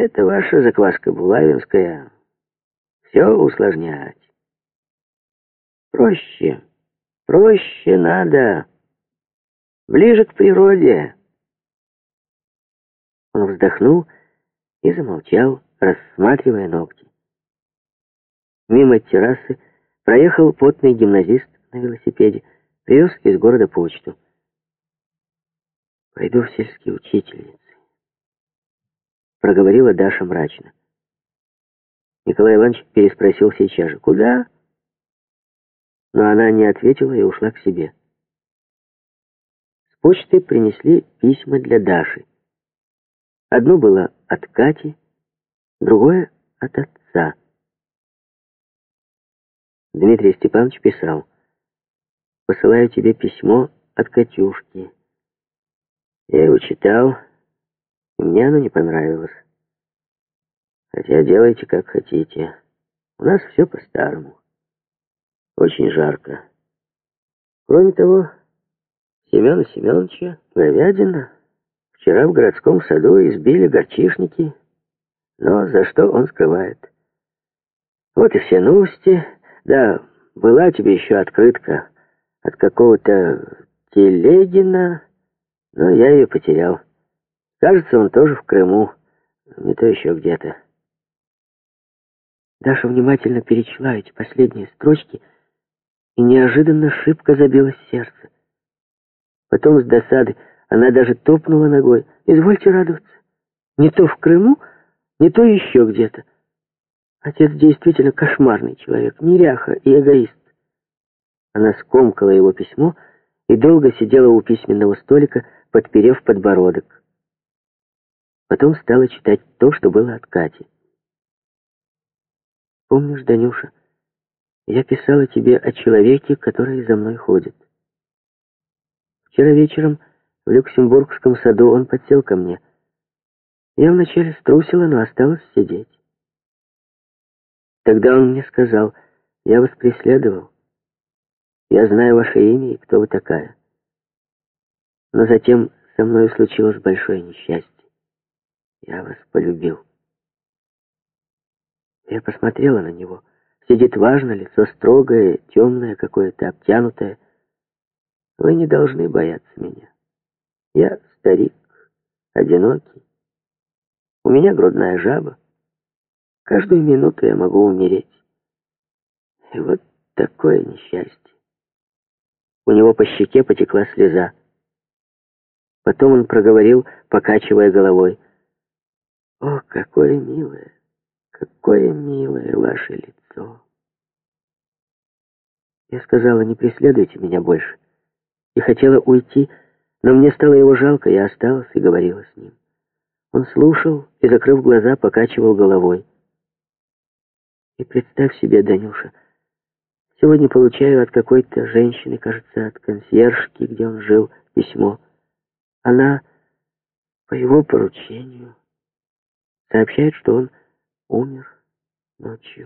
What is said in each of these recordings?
Это ваша закваска булавинская. Все усложнять. Проще. Проще надо. Ближе к природе. Он вздохнул и замолчал, рассматривая ногти. Мимо террасы проехал потный гимназист на велосипеде, привез из города почту. «Пойду в сельские учительницы», — проговорила Даша мрачно. Николай Иванович переспросил сейчас же: «Куда?» Но она не ответила и ушла к себе. С почты принесли письма для Даши. Одно было от Кати, другое от отца. Дмитрий Степанович писал: «Посылаю тебе письмо от Катюшки. Я его читал, и мне оно не понравилось. Хотя делайте, как хотите. У нас все по-старому. Очень жарко. Кроме того, Семена Семеновича говядина вчера в городском саду избили горчишники, но за что он скрывает. Вот и все новости. Да, была тебе еще открытка от какого-то Телегина, но я ее потерял. Кажется, он тоже в Крыму, не то еще где-то». Даша внимательно перечла эти последние строчки, и неожиданно шибко забилось сердце. Потом с досады она даже топнула ногой. «Извольте радоваться. Не то в Крыму, не то еще где-то. Отец действительно кошмарный человек, неряха и эгоист». Она скомкала его письмо и долго сидела у письменного столика, подперев подбородок. Потом стала читать то, что было от Кати. «Помнишь, Данюша, я писала тебе о человеке, который за мной ходит. Вчера вечером в Люксембургском саду он подсел ко мне. Я вначале струсила, но осталась сидеть. Тогда он мне сказал: я вас преследовал. Я знаю ваше имя и кто вы такая. Но затем со мной случилось большое несчастье. Я вас полюбил». Я посмотрела на него. Сидит важно, лицо строгое, темное какое-то, обтянутое. «Вы не должны бояться меня. Я старик, одинокий. У меня грудная жаба. Каждую минуту я могу умереть. И вот такое несчастье». У него по щеке потекла слеза. Потом он проговорил, покачивая головой: «О, какое милое ваше лицо!» Я сказала: «Не преследуйте меня больше». И хотела уйти, но мне стало его жалко, я осталась и говорила с ним. Он слушал и, закрыв глаза, покачивал головой. И представь себе, Данюша, сегодня получаю от какой-то женщины, кажется, от консьержки, где он жил, письмо. Она, по его поручению, сообщает, что он умер ночью.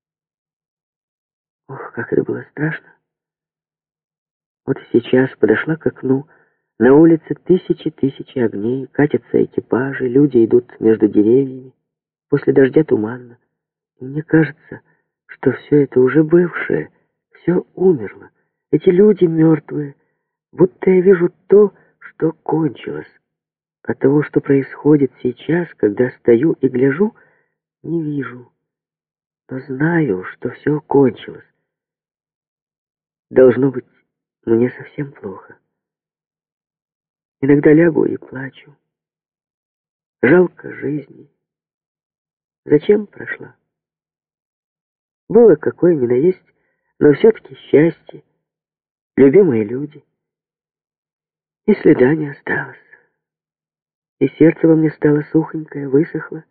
Ох, как это было страшно. Вот и сейчас подошла к окну. На улице тысячи огней, катятся экипажи, люди идут между деревьями. После дождя туманно. И мне кажется, что все это уже бывшее, все умерло. Эти люди мертвые, будто я вижу то, что кончилось. А того, что происходит сейчас, когда стою и гляжу, не вижу. Но знаю, что все кончилось. Должно быть, мне совсем плохо. Иногда лягу и плачу. Жалко жизни. Зачем прошла? Было какое ни на есть, но все-таки счастье, любимые люди. И следа не осталось. И сердце во мне стало сухонькое, высохло.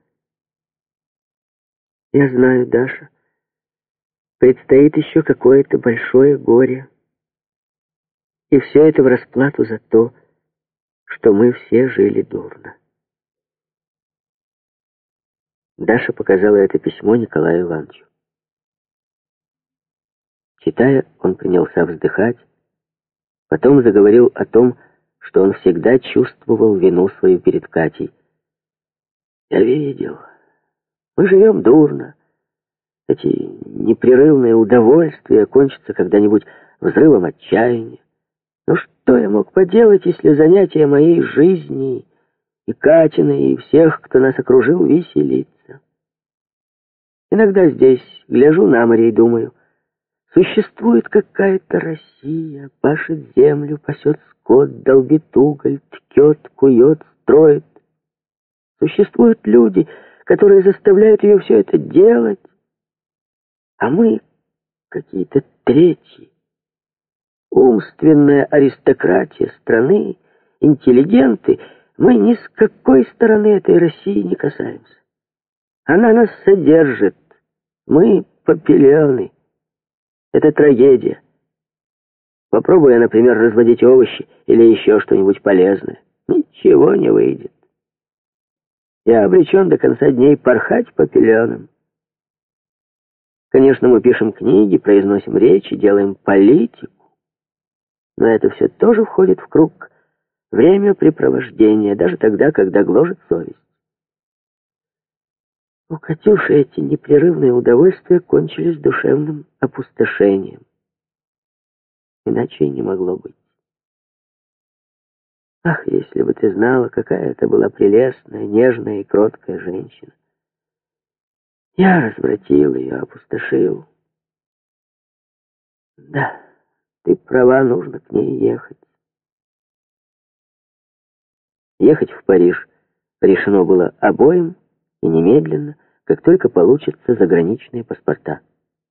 Я знаю, Даша, предстоит еще какое-то большое горе. И все это в расплату за то, что мы все жили дурно. Даша показала это письмо Николаю Ивановичу. Читая, он принялся вздыхать, потом заговорил о том, что он всегда чувствовал вину свою перед Катей. Я видел. Мы живем дурно. Эти непрерывные удовольствия кончатся когда-нибудь взрывом отчаяния. Но что я мог поделать, если занятия моей жизни и Катиной, и всех, кто нас окружил, веселится? Иногда здесь гляжу на море и думаю, существует какая-то Россия, пашет землю, пасет скот, долбит уголь, ткет, кует, строит. Существуют люди, которые заставляют ее все это делать, а мы какие-то третьи. Умственная аристократия страны, интеллигенты, мы ни с какой стороны этой России не касаемся. Она нас содержит, мы попелены. Это трагедия. Попробуй я, например, разводить овощи или еще что-нибудь полезное. Ничего не выйдет. Я обречен до конца дней порхать по пеленам. Конечно, мы пишем книги, произносим речи, делаем политику. Но это все тоже входит в круг времяпрепровождения, даже тогда, когда гложет совесть. У Катюши эти непрерывные удовольствия кончились душевным опустошением. Иначе и не могло быть. Ах, если бы ты знала, какая это была прелестная, нежная и кроткая женщина. Я развратил ее, опустошил. Да, ты права, нужно к ней ехать. Ехать в Париж решено было обоим, и немедленно, как только получатся заграничные паспорта.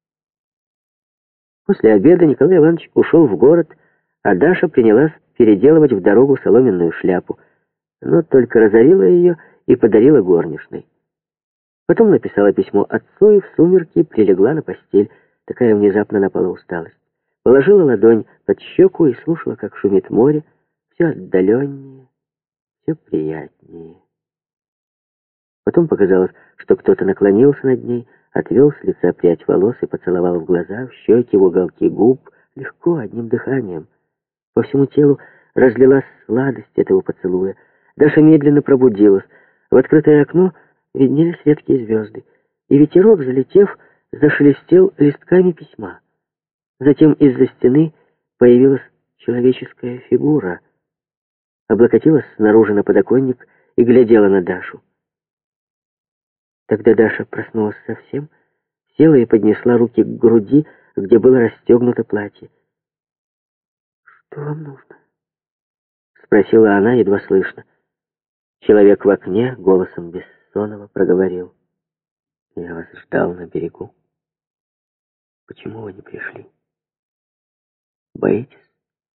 После обеда Николай Иванович ушел в город, а Даша принялась переделывать в дорогу соломенную шляпу, но только разорила ее и подарила горничной. Потом написала письмо отцу и в сумерки прилегла на постель. Такая внезапно напала усталость. Положила ладонь под щеку и слушала, как шумит море, все отдаленнее, все приятнее. Потом показалось, что кто-то наклонился над ней, отвел с лица прядь волос и поцеловал в глаза, в щеки, в уголки губ, легко, одним дыханием. По всему телу разлилась сладость этого поцелуя. Даша медленно пробудилась. В открытое окно виднелись редкие звезды, и ветерок, залетев, зашелестел листками письма. Затем из-за стены появилась человеческая фигура, облокотилась снаружи на подоконник и глядела на Дашу. Тогда Даша проснулась совсем, села и поднесла руки к груди, где было расстегнуто платье. «Что вам нужно?» — спросила она, едва слышно. Человек в окне голосом Бессонова проговорил: «Я вас ждал на берегу. Почему вы не пришли? Боитесь?»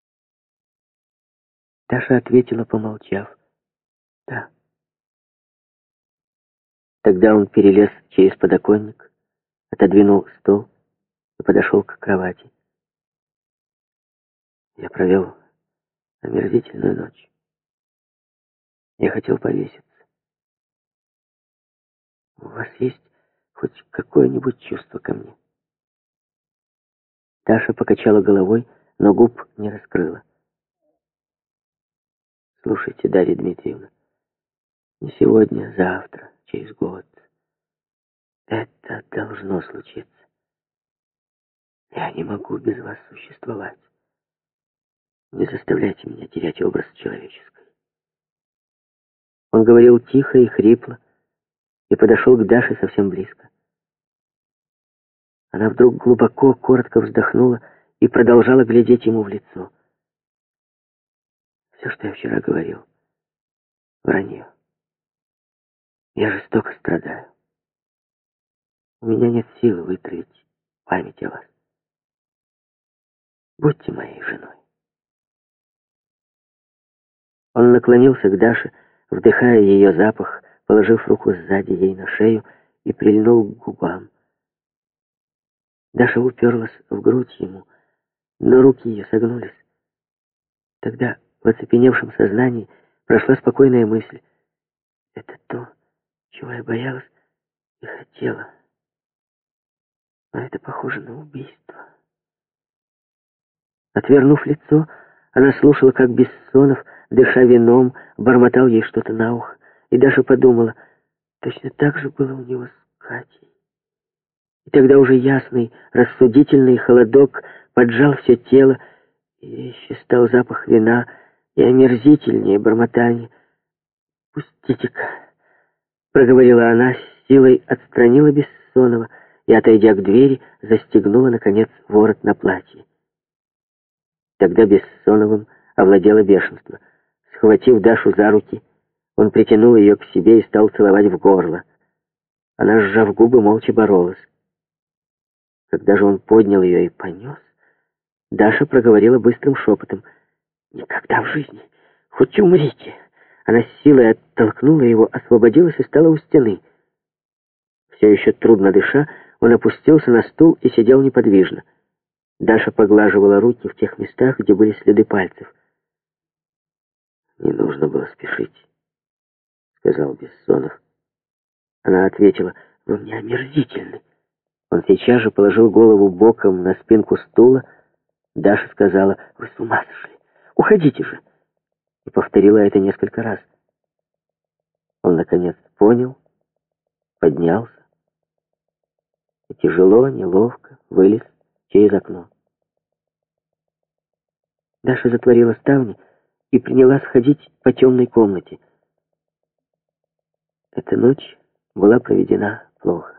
Даша ответила, помолчав: «Да». Тогда он перелез через подоконник, отодвинул стол и подошел к кровати. Я провел омерзительную ночь. Я хотел повеситься. У вас есть хоть какое-нибудь чувство ко мне?» Даша покачала головой, но губ не раскрыла. «Слушайте, Дарья Дмитриевна, не сегодня, завтра, через год. Это должно случиться. Я не могу без вас существовать. Не заставляйте меня терять образ человеческий». Он говорил тихо и хрипло и подошел к Даше совсем близко. Она вдруг глубоко, коротко вздохнула и продолжала глядеть ему в лицо. «Все, что я вчера говорил, вранье. Я жестоко страдаю. У меня нет силы вытравить память о вас. Будьте моей женой». Он наклонился к Даше, вдыхая ее запах, положив руку сзади ей на шею и прильнул к губам. Даша уперлась в грудь ему, но руки ее согнулись. Тогда в оцепеневшем сознании прошла спокойная мысль: это то, чего я боялась и хотела. Но это похоже на убийство. Отвернув лицо, она слушала, как Бессонов, дыша вином, бормотал ей что-то на ухо, и Даша подумала: Точно так же было у него с Катей. И тогда уже ясный, рассудительный холодок поджал все тело, и еще стал запах вина, и омерзительнее бормотание. «Пустите-ка», — проговорила она, с силой отстранила Бессонова и, отойдя к двери, застегнула, наконец, ворот на платье. Тогда Бессоновым овладело бешенство. Схватив Дашу за руки, он притянул ее к себе и стал целовать в горло. Она, сжав губы, молча боролась. Когда же он поднял ее и понес, Даша проговорила быстрым шепотом: «Никогда в жизни! Хоть умрите!» Она с силой оттолкнула его, освободилась и стала у стены. Все еще трудно дыша, он опустился на стул и сидел неподвижно. Даша поглаживала руки в тех местах, где были следы пальцев. «Не нужно было спешить», — сказал Бессонов. Она ответила: «Вы мне омерзительны». Он сейчас же положил голову боком на спинку стула. Даша сказала: «Вы с ума сошли! Уходите же!» И повторила это несколько раз. Он, наконец, понял, поднялся и тяжело, неловко вылез через окно. Даша затворила ставни и принялась ходить по темной комнате. Эта ночь была проведена плохо.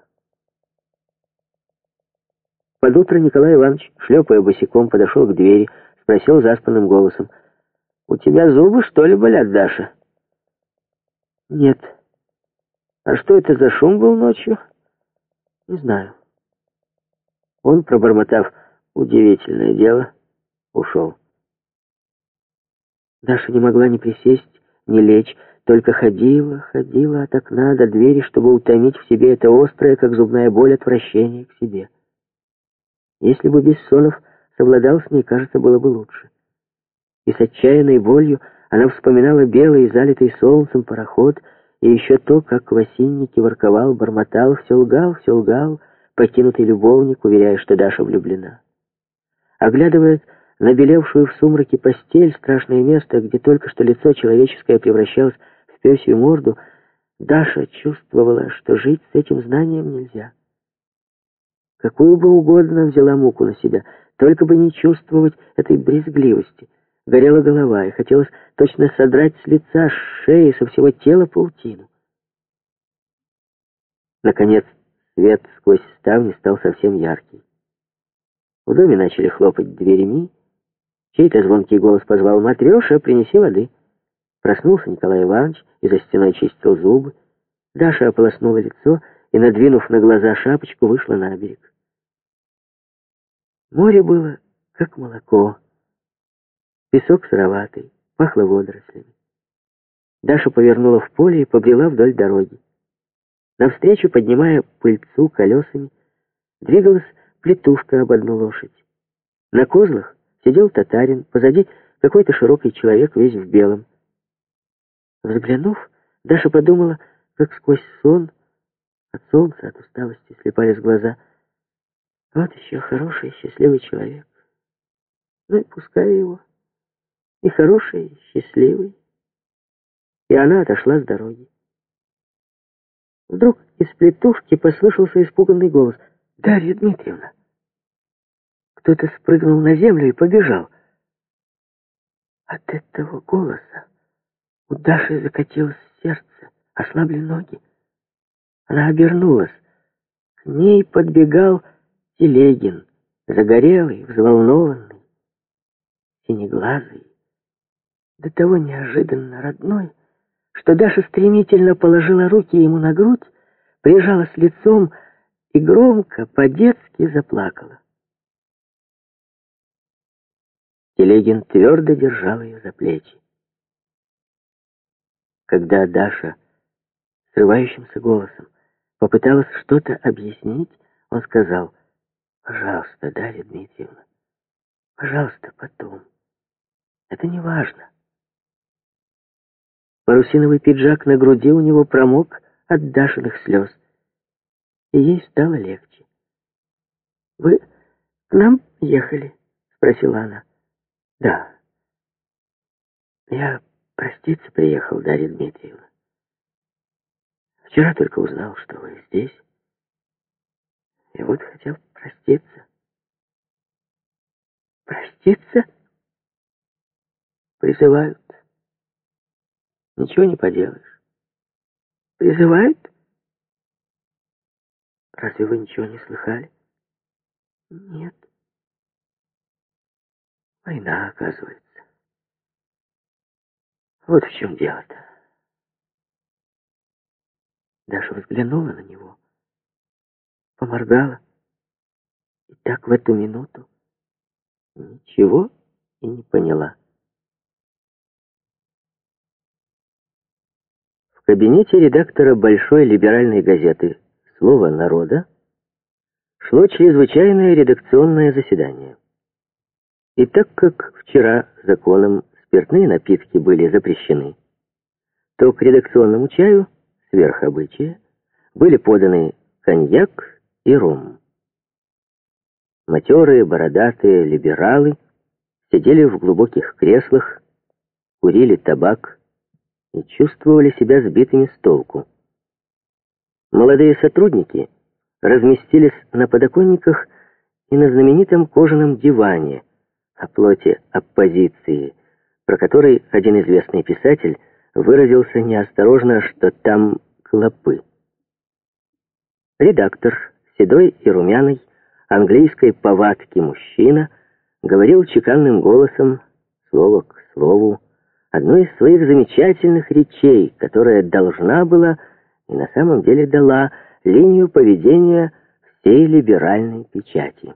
Под утро Николай Иванович, шлепая босиком, подошел к двери, спросил заспанным голосом: «У тебя зубы, что ли, болят, Даша?» «Нет». «А что это за шум был ночью?» «Не знаю». Он, пробормотав «удивительное дело», ушел. Даша не могла ни присесть, ни лечь, только ходила, ходила от окна до двери, чтобы утомить в себе это острое, как зубная боль, отвращение к себе. Если бы Бессонов совладал с ней, кажется, было бы лучше. И с отчаянной болью она вспоминала белый, залитый солнцем пароход, и еще то, как в осиннике ворковал, бормотал, все лгал, покинутый любовник, уверяя, что Даша влюблена. Оглядывая набелевшую в сумраке постель, страшное место, где только что лицо человеческое превращалось в пёсью морду, Даша чувствовала, что жить с этим знанием нельзя. Какую бы угодно взяла муку на себя, только бы не чувствовать этой брезгливости. Горела голова, и хотелось точно содрать с лица, с шеи, со всего тела паутину. Наконец, свет сквозь ставни стал совсем яркий. В доме начали хлопать дверями. Чей-то звонкий голос позвал: «Матрёша, принеси воды». Проснулся Николай Иванович и за стеной чистил зубы. Даша ополоснула лицо и, надвинув на глаза шапочку, вышла на берег. Море было как молоко. Песок сыроватый, пахло водорослями. Даша повернула в поле и побрела вдоль дороги. Навстречу, поднимая пыльцу колесами, двигалась плетушка об одну лошадь. На козлах сидел татарин, позади какой-то широкий человек, весь в белом. Взглянув, Даша подумала, как сквозь сон, от солнца, от усталости слепались глаза. Вот еще хороший, счастливый человек. Ну и пускай его. И хороший, и счастливый. И она отошла с дороги. Вдруг из плетушки послышался испуганный голос: «Дарья Дмитриевна!» Кто-то спрыгнул на землю и побежал. От этого голоса у Даши закатилось сердце, ослабли ноги. Она обернулась. К ней подбегал Телегин, загорелый, взволнованный, синеглазый, до того неожиданно родной, что Даша стремительно положила руки ему на грудь, прижалась лицом и громко, по-детски заплакала. Телегин твердо держал ее за плечи. Когда Даша срывающимся голосом попыталась что-то объяснить, он сказал: «Пожалуйста, Дарья Дмитриевна, пожалуйста, потом. Это не важно». Парусиновый пиджак на груди у него промок от Дашиных слез, и ей стало легче. «Вы к нам ехали?» — спросила она. «Да. Я проститься приехал, Дарья Дмитриевна. Вчера только узнал, что вы здесь. И вот хотел проститься. Проститься? Призывают. Ничего не поделаешь. Призывают? Разве вы ничего не слыхали? Нет. Война, оказывается. Вот в чем дело-то. Даша взглянула на него, поморгала, и так в эту минуту ничего и не поняла. В кабинете редактора большой либеральной газеты «Слово народа» шло чрезвычайное редакционное заседание. И так как вчера законом спиртные напитки были запрещены, то к редакционному чаю, сверх обычая, были поданы коньяк и ром. Матерые, бородатые либералы сидели в глубоких креслах, курили табак и чувствовали себя сбитыми с толку. Молодые сотрудники разместились на подоконниках и на знаменитом кожаном диване, о плоти оппозиции, про который один известный писатель выразился неосторожно, что там клопы. Редактор, седой и румяный, английской повадки мужчина, говорил чеканным голосом, слово к слову, одну из своих замечательных речей, которая должна была и на самом деле дала линию поведения всей либеральной печати.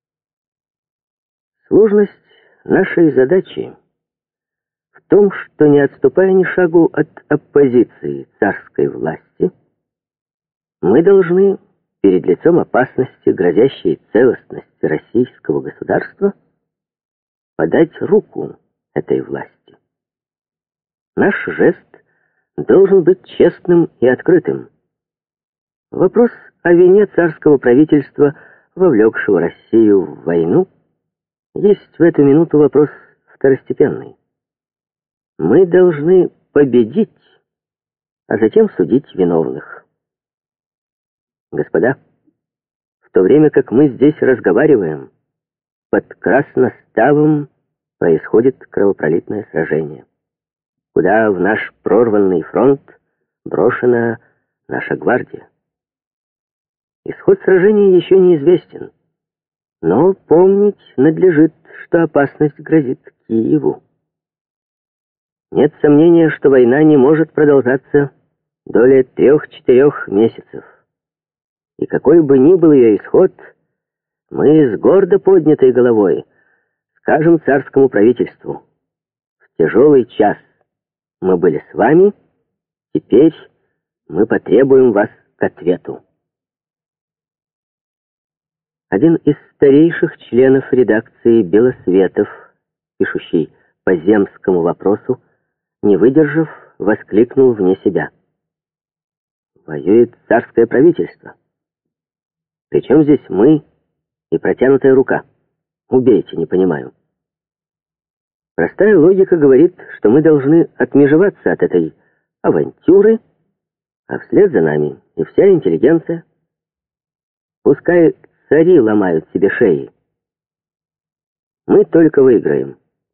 Сложность нашей задачи в том, что, не отступая ни шагу от оппозиции царской власти, мы должны перед лицом опасности, грозящей целостности российского государства, подать руку этой власти. Наш жест должен быть честным и открытым. Вопрос о вине царского правительства, вовлекшего Россию в войну, есть в эту минуту вопрос второстепенный. Мы должны победить, а затем судить виновных. Господа, в то время как мы здесь разговариваем, под Красноставом происходит кровопролитное сражение, куда в наш прорванный фронт брошена наша гвардия. Исход сражения еще неизвестен, но помнить надлежит, что опасность грозит Киеву. Нет сомнения, что война не может продолжаться долее 3-4 месяцев. И какой бы ни был ее исход, мы с гордо поднятой головой скажем царскому правительству: в тяжелый час мы были с вами, теперь мы потребуем вас к ответу. Один из старейших членов редакции Белосветов, пишущий по земскому вопросу, не выдержав, воскликнул вне себя: воюет царское правительство. Причем здесь мы и протянутая рука? Убейте, не понимаю. Простая логика говорит, что мы должны отмежеваться от этой авантюры, а вслед за нами и вся интеллигенция. Пускай цари ломают себе шеи. Мы только выиграем.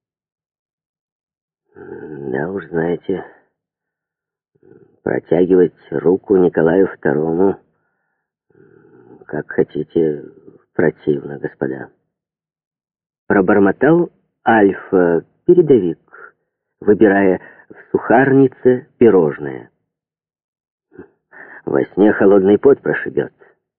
Да уж, знаете, протягивать руку Николаю II, как хотите, противно, господа. Пробормотал Альфа-передовик, выбирая в сухарнице пирожное. Во сне холодный пот прошибет.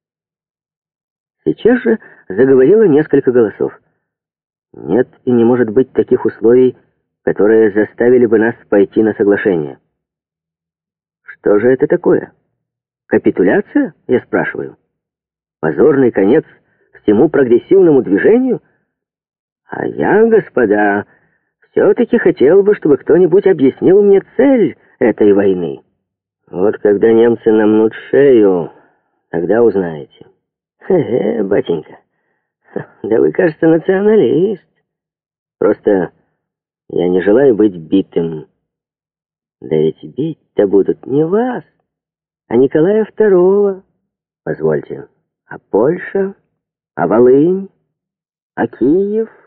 Сейчас же заговорило несколько голосов. Нет и не может быть таких условий, которые заставили бы нас пойти на соглашение. Что же это такое? Капитуляция, я спрашиваю? Позорный конец всему прогрессивному движению? А я, господа, все-таки хотел бы, чтобы кто-нибудь объяснил мне цель этой войны. Вот когда немцы намнут шею, тогда узнаете. Батенька, да вы, кажется, националист. Просто я не желаю быть битым. Да ведь бить-то будут не вас, А Николая II, позвольте, а Польша, а Волынь, а Киев?